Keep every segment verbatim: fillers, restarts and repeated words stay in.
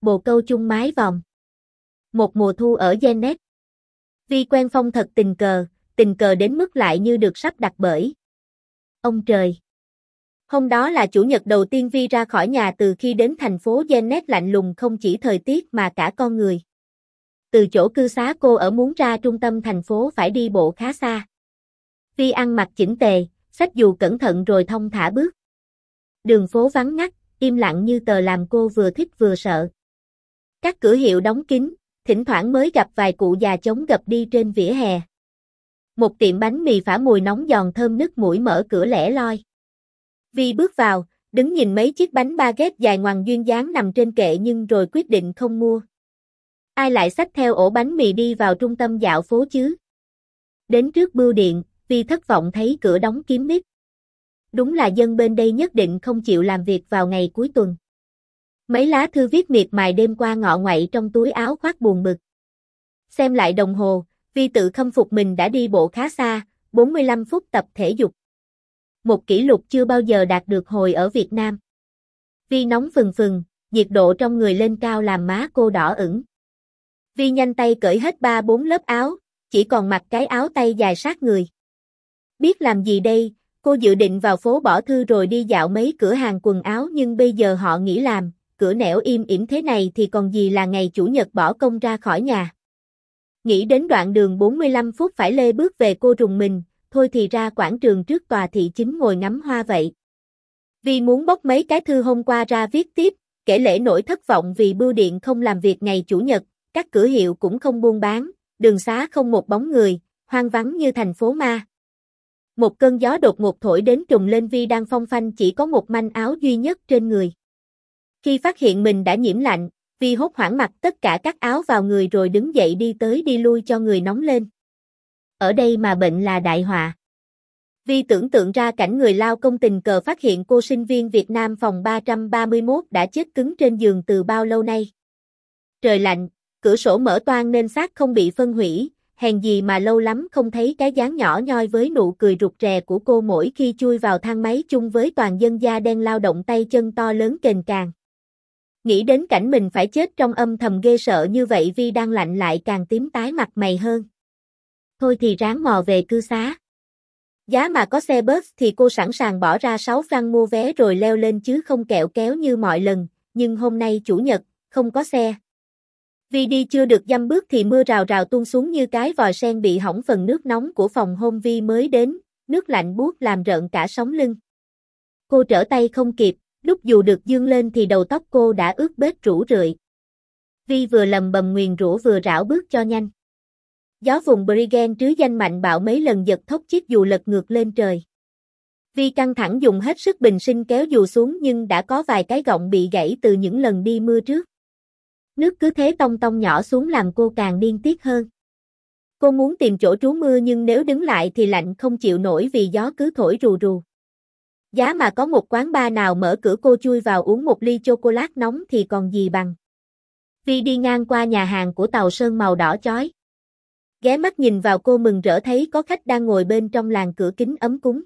bồ câu chung mái vòm. Một mùa thu ở Genet. Vi quen Phong thật tình cờ, tình cờ đến mức lại như được sắp đặt bởi ông trời. Hôm đó là chủ nhật đầu tiên Vi ra khỏi nhà từ khi đến thành phố Genet lạnh lùng không chỉ thời tiết mà cả con người. Từ chỗ cư xá cô ở muốn ra trung tâm thành phố phải đi bộ khá xa. Vi ăn mặc chỉnh tề, xách dù cẩn thận rồi thong thả bước. Đường phố vắng ngắt, im lặng như tờ làm cô vừa thích vừa sợ. Các cửa hiệu đóng kín, thỉnh thoảng mới gặp vài cụ già chống gập đi trên vỉa hè. Một tiệm bánh mì phả mùi nóng giòn thơm nức mũi mở cửa lẻ loi. Vi bước vào, đứng nhìn mấy chiếc bánh baguette dài ngoằng duyên dáng nằm trên kệ nhưng rồi quyết định không mua. Ai lại xách theo ổ bánh mì đi vào trung tâm dạo phố chứ? Đến trước bưu điện, Vi thất vọng thấy cửa đóng kín mít. Đúng là dân bên đây nhất định không chịu làm việc vào ngày cuối tuần. Mấy lá thư viết miệt mài đêm qua ngọ nguậy trong túi áo khoác buồn bực. Xem lại đồng hồ, Vi tự khâm phục mình đã đi bộ khá xa, bốn mươi lăm phút tập thể dục. Một kỷ lục chưa bao giờ đạt được hồi ở Việt Nam. Vi nóng phừng phừng, nhiệt độ trong người lên cao làm má cô đỏ ửng. Vi nhanh tay cởi hết ba bốn lớp áo, chỉ còn mặc cái áo tay dài sát người. Biết làm gì đây, cô dự định vào phố bỏ thư rồi đi dạo mấy cửa hàng quần áo nhưng bây giờ họ nghỉ làm, cửa nẻo im ỉm thế này thì còn gì là ngày chủ nhật bỏ công ra khỏi nhà. Nghĩ đến đoạn đường bốn mươi lăm phút phải lê bước về cô rùng mình, thôi thì ra quảng trường trước tòa thị chính ngồi ngắm hoa vậy. Vi muốn bốc mấy cái thư hôm qua ra viết tiếp, kể lể nỗi thất vọng vì bưu điện không làm việc ngày chủ nhật, các cửa hiệu cũng không buôn bán, đường xá không một bóng người, hoang vắng như thành phố ma. Một cơn gió đột ngột thổi đến trùng lên Vi đang phong phanh chỉ có một manh áo duy nhất trên người. Khi phát hiện mình đã nhiễm lạnh, Vi hốt hoảng mặc tất cả các áo vào người rồi đứng dậy đi tới đi lui cho người nóng lên. Ở đây mà bệnh là đại họa. Vi tưởng tượng ra cảnh người lao công tình cờ phát hiện cô sinh viên Việt Nam phòng ba trăm ba mươi mốt đã chết cứng trên giường từ bao lâu nay. Trời lạnh, cửa sổ mở toang nên xác không bị phân hủy, hèn gì mà lâu lắm không thấy cái dáng nhỏ nhoi với nụ cười rụt rè của cô mỗi khi chui vào thang máy chung với toàn dân da đen lao động tay chân to lớn kềnh càng. Nghĩ đến cảnh mình phải chết trong âm thầm ghê sợ như vậy Vi đang lạnh lại càng tím tái mặt mày hơn. Thôi thì ráng mò về cư xá. Giá mà có xe bus thì cô sẵn sàng bỏ ra sáu franc mua vé rồi leo lên chứ không kẹo kéo như mọi lần, nhưng hôm nay chủ nhật, không có xe. Vi đi chưa được dăm bước thì mưa rào rào tuôn xuống như cái vòi sen bị hỏng phần nước nóng của phòng hôm Vi mới đến, nước lạnh buốt làm rợn cả sống lưng. Cô trở tay không kịp, lúc dù được dương lên thì đầu tóc cô đã ướt bết rũ rượi. Vi vừa lầm bầm nguyền rủa vừa rảo bước cho nhanh. Gió vùng Brigen trứ danh mạnh bạo mấy lần giật thốc chiếc dù lật ngược lên trời. Vi căng thẳng dùng hết sức bình sinh kéo dù xuống nhưng đã có vài cái gọng bị gãy từ những lần đi mưa trước. Nước cứ thế tông tông nhỏ xuống làm cô càng điên tiết hơn. Cô muốn tìm chỗ trú mưa nhưng nếu đứng lại thì lạnh không chịu nổi vì gió cứ thổi rù rù. Giá mà có một quán bar nào mở cửa cô chui vào uống một ly chocolate nóng thì còn gì bằng. Vi đi ngang qua nhà hàng của Tàu Sơn màu đỏ chói. Ghé mắt nhìn vào cô mừng rỡ thấy có khách đang ngồi bên trong làn cửa kính ấm cúng.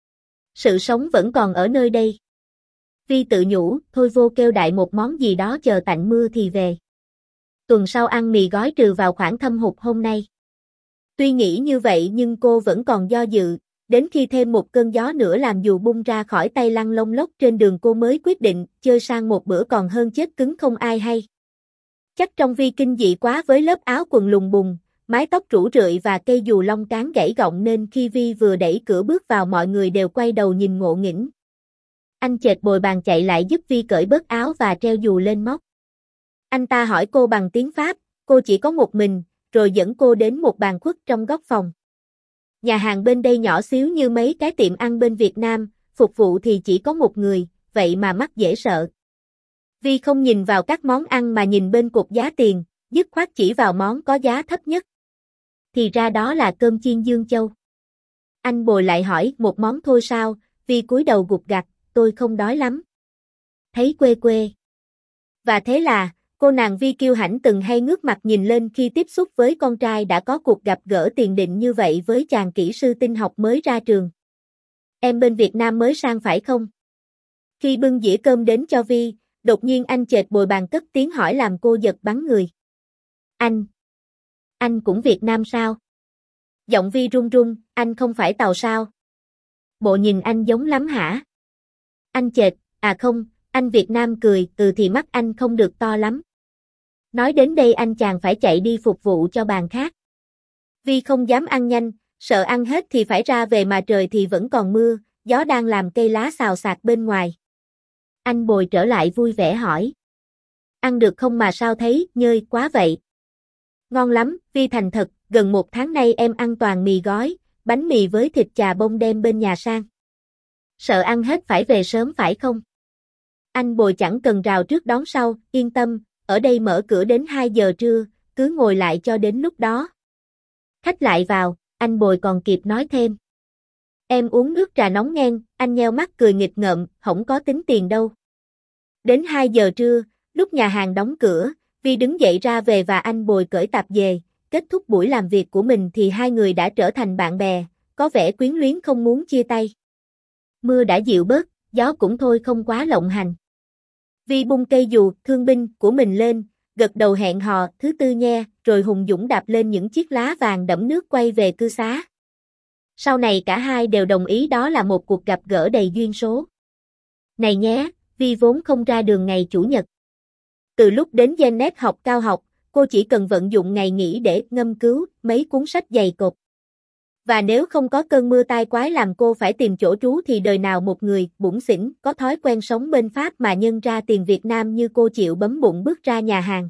Sự sống vẫn còn ở nơi đây. Vi tự nhủ, thôi vô kêu đại một món gì đó chờ tạnh mưa thì về. Tuần sau ăn mì gói trừ vào khoản thâm hụt hôm nay. Tuy nghĩ như vậy nhưng cô vẫn còn do dự, đến khi thêm một cơn gió nữa làm dù bung ra khỏi tay lăn lông lốc trên đường cô mới quyết định chơi sang một bữa còn hơn chết cứng không ai hay. Chắc trong Vi kinh dị quá với lớp áo quần lùng bùng, mái tóc rủ rượi và cây dù lông cán gãy gọng nên khi Vi vừa đẩy cửa bước vào mọi người đều quay đầu nhìn ngộ nghĩnh. Anh chợt bồi bàn chạy lại giúp Vi cởi bớt áo và treo dù lên móc. Anh ta hỏi cô bằng tiếng Pháp, cô chỉ có một mình, rồi dẫn cô đến một bàn khuất trong góc phòng. Nhà hàng bên đây nhỏ xíu như mấy cái tiệm ăn bên Việt Nam, phục vụ thì chỉ có một người, vậy mà mắc dễ sợ. Vi không nhìn vào các món ăn mà nhìn bên cột giá tiền, dứt khoát chỉ vào món có giá thấp nhất. Thì ra đó là cơm chiên Dương Châu. Anh bồi lại hỏi một món thôi sao, Vi cúi đầu gục gặt, tôi không đói lắm. Thấy quê quê. Và thế là, cô nàng Vi kiêu hãnh từng hay ngước mặt nhìn lên khi tiếp xúc với con trai đã có cuộc gặp gỡ tiền định như vậy với chàng kỹ sư tin học mới ra trường. Em bên Việt Nam mới sang phải không? Khi bưng dĩa cơm đến cho Vi, đột nhiên anh chệch bồi bàn cất tiếng hỏi làm cô giật bắn người. Anh, anh cũng Việt Nam sao? Giọng Vi run run, anh không phải Tàu sao? Bộ nhìn anh giống lắm hả? Anh chệch, à không, anh Việt Nam cười, ừ thì mắt anh không được to lắm. Nói đến đây anh chàng phải chạy đi phục vụ cho bàn khác. Vi không dám ăn nhanh, sợ ăn hết thì phải ra về mà trời thì vẫn còn mưa, gió đang làm cây lá xào xạc bên ngoài. Anh Bồi trở lại vui vẻ hỏi. Ăn được không mà sao thấy nhơi quá vậy? Ngon lắm, Vi thành thật, gần một tháng nay em ăn toàn mì gói, bánh mì với thịt chà bông đem bên nhà sang. Sợ ăn hết phải về sớm phải không? Anh Bồi chẳng cần rào trước đón sau, yên tâm, ở đây mở cửa đến hai giờ trưa, cứ ngồi lại cho đến lúc đó. Khách lại vào, anh Bồi còn kịp nói thêm. Em uống nước trà nóng ngang, anh nheo mắt cười nghịch ngợm, không có tính tiền đâu. Đến hai giờ trưa, lúc nhà hàng đóng cửa, Vi đứng dậy ra về và anh Bồi cởi tạp dề, kết thúc buổi làm việc của mình thì hai người đã trở thành bạn bè, có vẻ quyến luyến không muốn chia tay. Mưa đã dịu bớt, gió cũng thôi không quá lộng hành. Vi bung cây dù, thương binh của mình lên, gật đầu hẹn hò, thứ tư nha, rồi hùng dũng đạp lên những chiếc lá vàng đẫm nước quay về cư xá. Sau này cả hai đều đồng ý đó là một cuộc gặp gỡ đầy duyên số. Này nhé, Vi vốn không ra đường ngày Chủ nhật. Từ lúc đến Genet học cao học, cô chỉ cần vận dụng ngày nghỉ để ngâm cứu mấy cuốn sách dày cộp. Và nếu không có cơn mưa tai quái làm cô phải tìm chỗ trú thì đời nào một người bủn xỉn có thói quen sống bên Pháp mà nhân ra tiền Việt Nam như cô chịu bấm bụng bước ra nhà hàng.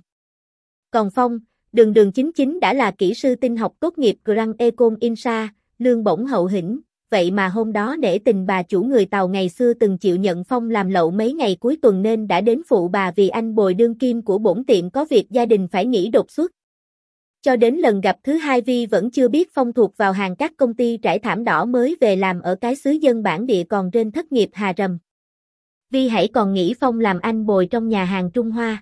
Còn Phong, đường đường chính chính đã là kỹ sư tin học tốt nghiệp Grand Ecole Insa, lương bổng hậu hĩnh, vậy mà hôm đó nể tình bà chủ người Tàu ngày xưa từng chịu nhận Phong làm lậu mấy ngày cuối tuần nên đã đến phụ bà vì anh Bồi đương kim của bổn tiệm có việc gia đình phải nghỉ đột xuất. Cho đến lần gặp thứ hai Vi vẫn chưa biết Phong thuộc vào hàng các công ty trải thảm đỏ mới về làm ở cái xứ dân bản địa còn trên thất nghiệp hà rầm. Vi hãy còn nghĩ Phong làm anh Bồi trong nhà hàng Trung Hoa.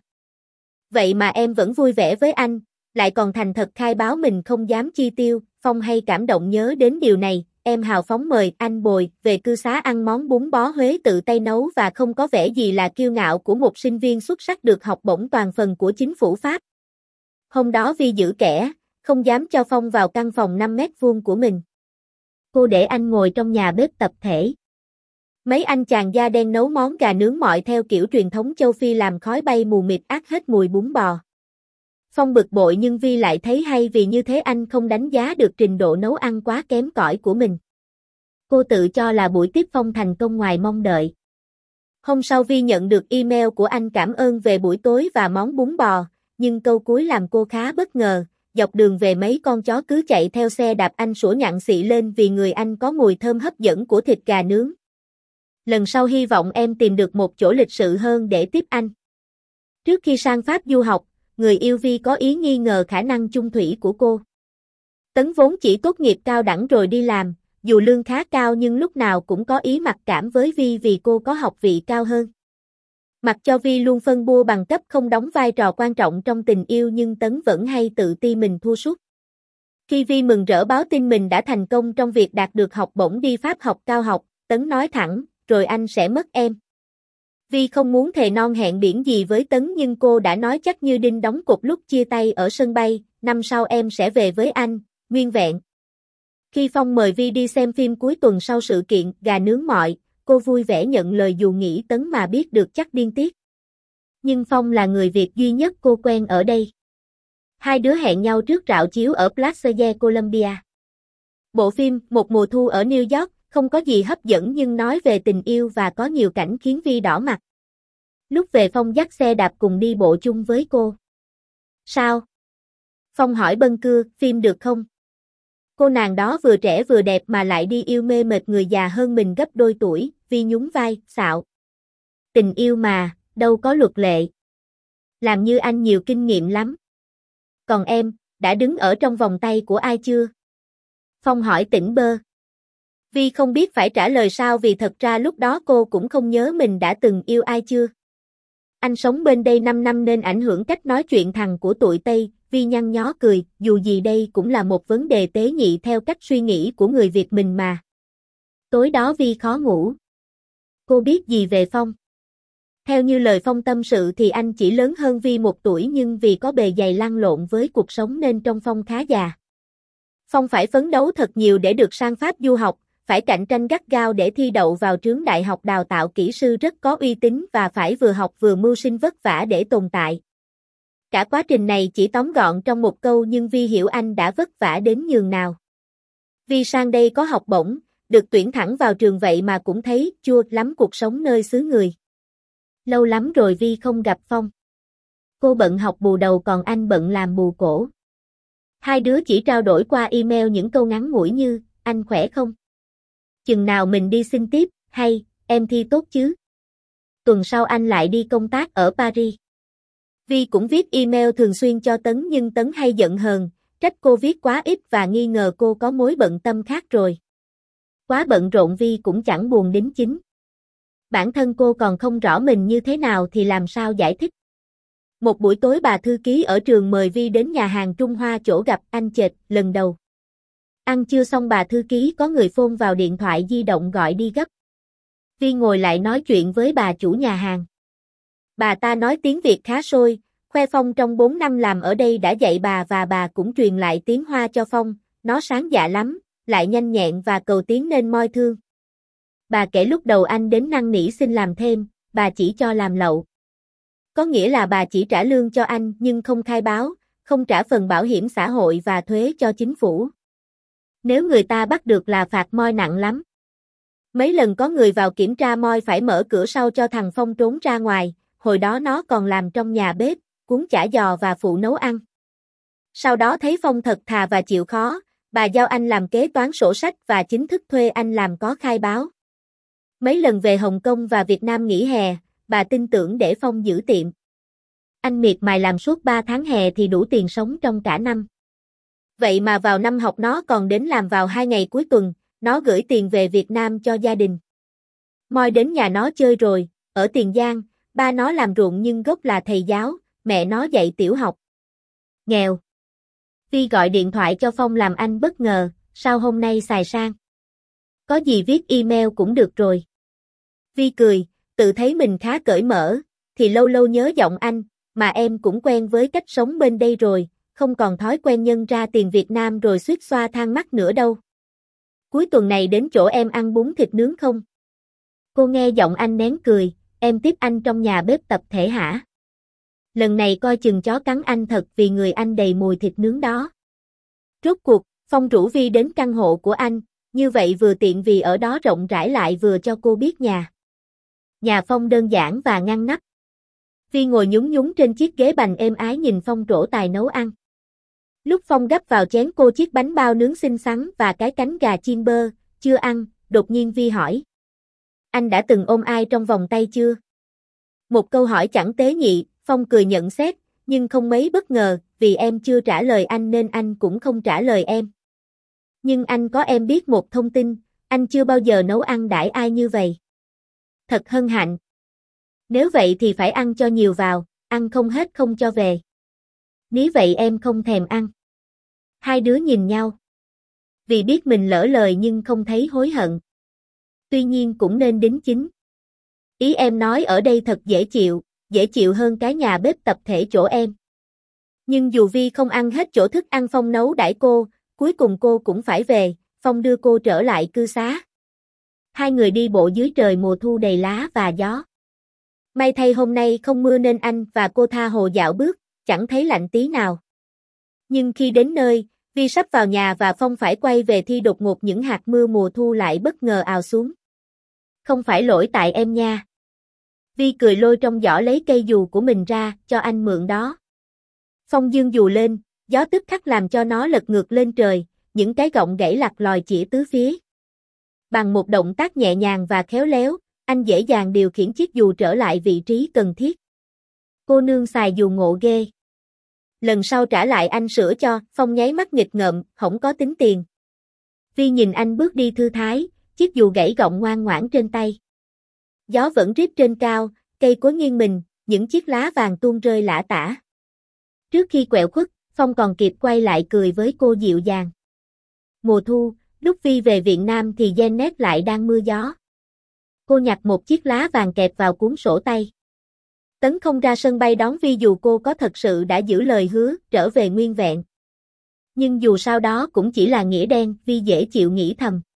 Vậy mà em vẫn vui vẻ với anh, lại còn thành thật khai báo mình không dám chi tiêu, Phong hay cảm động nhớ đến điều này, em hào phóng mời anh Bồi về cư xá ăn món bún bó Huế tự tay nấu và không có vẻ gì là kiêu ngạo của một sinh viên xuất sắc được học bổng toàn phần của chính phủ Pháp. Hôm đó Vi giữ kẻ, không dám cho Phong vào căn phòng năm mét vuông của mình. Cô để anh ngồi trong nhà bếp tập thể. Mấy anh chàng da đen nấu món gà nướng mọi theo kiểu truyền thống châu Phi làm khói bay mù mịt át hết mùi bún bò. Phong bực bội nhưng Vi lại thấy hay vì như thế anh không đánh giá được trình độ nấu ăn quá kém cỏi của mình. Cô tự cho là buổi tiếp Phong thành công ngoài mong đợi. Hôm sau Vi nhận được email của anh cảm ơn về buổi tối và món bún bò, nhưng câu cuối làm cô khá bất ngờ, dọc đường về mấy con chó cứ chạy theo xe đạp anh sủa nhặng xị lên vì người anh có mùi thơm hấp dẫn của thịt gà nướng. Lần sau hy vọng em tìm được một chỗ lịch sự hơn để tiếp anh. Trước khi sang Pháp du học, người yêu Vi có ý nghi ngờ khả năng chung thủy của cô. Tấn vốn chỉ tốt nghiệp cao đẳng rồi đi làm, dù lương khá cao nhưng lúc nào cũng có ý mặc cảm với Vi vì cô có học vị cao hơn. Mặc cho Vi luôn phân bua bằng cấp không đóng vai trò quan trọng trong tình yêu nhưng Tấn vẫn hay tự ti mình thua sút. Khi Vi mừng rỡ báo tin mình đã thành công trong việc đạt được học bổng đi Pháp học cao học, Tấn nói thẳng, rồi anh sẽ mất em. Vi không muốn thề non hẹn biển gì với Tấn nhưng cô đã nói chắc như đinh đóng cột lúc chia tay ở sân bay, năm sau em sẽ về với anh, nguyên vẹn. Khi Phong mời Vi đi xem phim cuối tuần sau sự kiện gà nướng mọi, cô vui vẻ nhận lời dù nghĩ Tấn mà biết được chắc điên tiết. Nhưng Phong là người Việt duy nhất cô quen ở đây. Hai đứa hẹn nhau trước rạp chiếu ở Plaza de Colombia. Bộ phim Một mùa thu ở New York không có gì hấp dẫn nhưng nói về tình yêu và có nhiều cảnh khiến Vi đỏ mặt. Lúc về Phong dắt xe đạp cùng đi bộ chung với cô. Sao? Phong hỏi bâng cưa, phim được không? Cô nàng đó vừa trẻ vừa đẹp mà lại đi yêu mê mệt người già hơn mình gấp đôi tuổi, Vi nhún vai, xạo. Tình yêu mà, đâu có luật lệ. Làm như anh nhiều kinh nghiệm lắm. Còn em, đã đứng ở trong vòng tay của ai chưa? Phong hỏi tỉnh bơ. Vi không biết phải trả lời sao vì thật ra lúc đó cô cũng không nhớ mình đã từng yêu ai chưa. Anh sống bên đây năm năm nên ảnh hưởng cách nói chuyện thằng của tụi Tây, Vi nhăn nhó cười, dù gì đây cũng là một vấn đề tế nhị theo cách suy nghĩ của người Việt mình mà. Tối đó Vi khó ngủ. Cô biết gì về Phong? Theo như lời Phong tâm sự thì anh chỉ lớn hơn Vi một tuổi nhưng vì có bề dày lăn lộn với cuộc sống nên trông Phong khá già. Phong phải phấn đấu thật nhiều để được sang Pháp du học, phải cạnh tranh gắt gao để thi đậu vào trường đại học đào tạo kỹ sư rất có uy tín và phải vừa học vừa mưu sinh vất vả để tồn tại. Cả quá trình này chỉ tóm gọn trong một câu nhưng Vi hiểu anh đã vất vả đến nhường nào. Vi sang đây có học bổng, được tuyển thẳng vào trường vậy mà cũng thấy chua lắm cuộc sống nơi xứ người. Lâu lắm rồi Vi không gặp Phong. Cô bận học bù đầu còn anh bận làm bù cổ. Hai đứa chỉ trao đổi qua email những câu ngắn ngủi như, anh khỏe không? Chừng nào mình đi xin tiếp, hay, em thi tốt chứ? Tuần sau anh lại đi công tác ở Paris. Vi cũng viết email thường xuyên cho Tấn nhưng Tấn hay giận hờn, trách cô viết quá ít và nghi ngờ cô có mối bận tâm khác rồi. Quá bận rộn Vi cũng chẳng buồn đính chính. Bản thân cô còn không rõ mình như thế nào thì làm sao giải thích. Một buổi tối bà thư ký ở trường mời Vi đến nhà hàng Trung Hoa chỗ gặp anh Chệt lần đầu. Ăn chưa xong bà thư ký có người phone vào điện thoại di động gọi đi gấp. Vi ngồi lại nói chuyện với bà chủ nhà hàng. Bà ta nói tiếng Việt khá sôi, khoe Phong trong bốn năm làm ở đây đã dạy bà và bà cũng truyền lại tiếng Hoa cho Phong, nó sáng dạ lắm, lại nhanh nhẹn và cầu tiến nên moi thương. Bà kể lúc đầu anh đến năn nỉ xin làm thêm, bà chỉ cho làm lậu. Có nghĩa là bà chỉ trả lương cho anh nhưng không khai báo, không trả phần bảo hiểm xã hội và thuế cho chính phủ. Nếu người ta bắt được là phạt moi nặng lắm. Mấy lần có người vào kiểm tra moi phải mở cửa sau cho thằng Phong trốn ra ngoài, hồi đó nó còn làm trong nhà bếp, cuốn chả giò và phụ nấu ăn. Sau đó thấy Phong thật thà và chịu khó, bà giao anh làm kế toán sổ sách và chính thức thuê anh làm có khai báo. Mấy lần về Hồng Kông và Việt Nam nghỉ hè, bà tin tưởng để Phong giữ tiệm. Anh miệt mài làm suốt ba tháng hè thì đủ tiền sống trong cả năm. Vậy mà vào năm học nó còn đến làm vào hai ngày cuối tuần, nó gửi tiền về Việt Nam cho gia đình. Moi đến nhà nó chơi rồi, ở Tiền Giang, ba nó làm ruộng nhưng gốc là thầy giáo, mẹ nó dạy tiểu học. Nghèo. Vi gọi điện thoại cho Phong làm anh bất ngờ, sao hôm nay xài sang? Có gì viết email cũng được rồi. Vi cười, tự thấy mình khá cởi mở, thì lâu lâu nhớ giọng anh, mà em cũng quen với cách sống bên đây rồi, không còn thói quen nhân ra tiền Việt Nam rồi suýt xoa than mắt nữa đâu. Cuối tuần này đến chỗ em ăn bún thịt nướng không? Cô nghe giọng anh nén cười, em tiếp anh trong nhà bếp tập thể hả? Lần này coi chừng chó cắn anh thật vì người anh đầy mùi thịt nướng đó. Rốt cuộc, Phong rủ Vi đến căn hộ của anh, như vậy vừa tiện vì ở đó rộng rãi lại vừa cho cô biết nhà. Nhà Phong đơn giản và ngăn nắp. Vi ngồi nhún nhún trên chiếc ghế bành êm ái nhìn Phong trổ tài nấu ăn. Lúc Phong gắp vào chén cô chiếc bánh bao nướng xinh xắn và cái cánh gà chiên bơ, chưa ăn, đột nhiên Vi hỏi. Anh đã từng ôm ai trong vòng tay chưa? Một câu hỏi chẳng tế nhị, Phong cười nhận xét, nhưng không mấy bất ngờ, vì em chưa trả lời anh nên anh cũng không trả lời em. Nhưng anh có em biết một thông tin, anh chưa bao giờ nấu ăn đãi ai như vậy. Thật hân hạnh. Nếu vậy thì phải ăn cho nhiều vào, ăn không hết không cho về. Nếu vậy em không thèm ăn. Hai đứa nhìn nhau. Vì biết mình lỡ lời nhưng không thấy hối hận. Tuy nhiên cũng nên đính chính. Ý em nói ở đây thật dễ chịu, dễ chịu hơn cái nhà bếp tập thể chỗ em. Nhưng dù Vi không ăn hết chỗ thức ăn Phong nấu đãi cô, cuối cùng cô cũng phải về, Phong đưa cô trở lại cư xá. Hai người đi bộ dưới trời mùa thu đầy lá và gió. May thay hôm nay không mưa nên anh và cô tha hồ dạo bước, chẳng thấy lạnh tí nào. Nhưng khi đến nơi, Vi sắp vào nhà và Phong phải quay về thì đột ngột những hạt mưa mùa thu lại bất ngờ ào xuống. Không phải lỗi tại em nha. Vi cười lôi trong giỏ lấy cây dù của mình ra, cho anh mượn đó. Phong giương dù lên, gió tức khắc làm cho nó lật ngược lên trời, những cái gọng gãy lặt lòi chĩa tứ phía. Bằng một động tác nhẹ nhàng và khéo léo, anh dễ dàng điều khiển chiếc dù trở lại vị trí cần thiết. Cô nương xài dù ngộ ghê. Lần sau trả lại anh sửa cho, Phong nháy mắt nghịch ngợm, không có tính tiền. Vi nhìn anh bước đi thư thái, chiếc dù gãy gọng ngoan ngoãn trên tay. Gió vẫn rít trên cao, cây cối nghiêng mình, những chiếc lá vàng tuôn rơi lả tả. Trước khi quẹo khuất, Phong còn kịp quay lại cười với cô dịu dàng. Mùa thu, lúc Vi về Việt Nam thì Janet lại đang mưa gió. Cô nhặt một chiếc lá vàng kẹp vào cuốn sổ tay. Tấn không ra sân bay đón Vi dù cô có thật sự đã giữ lời hứa, trở về nguyên vẹn. Nhưng dù sao đó cũng chỉ là nghĩa đen, Vi dễ chịu nghĩ thầm.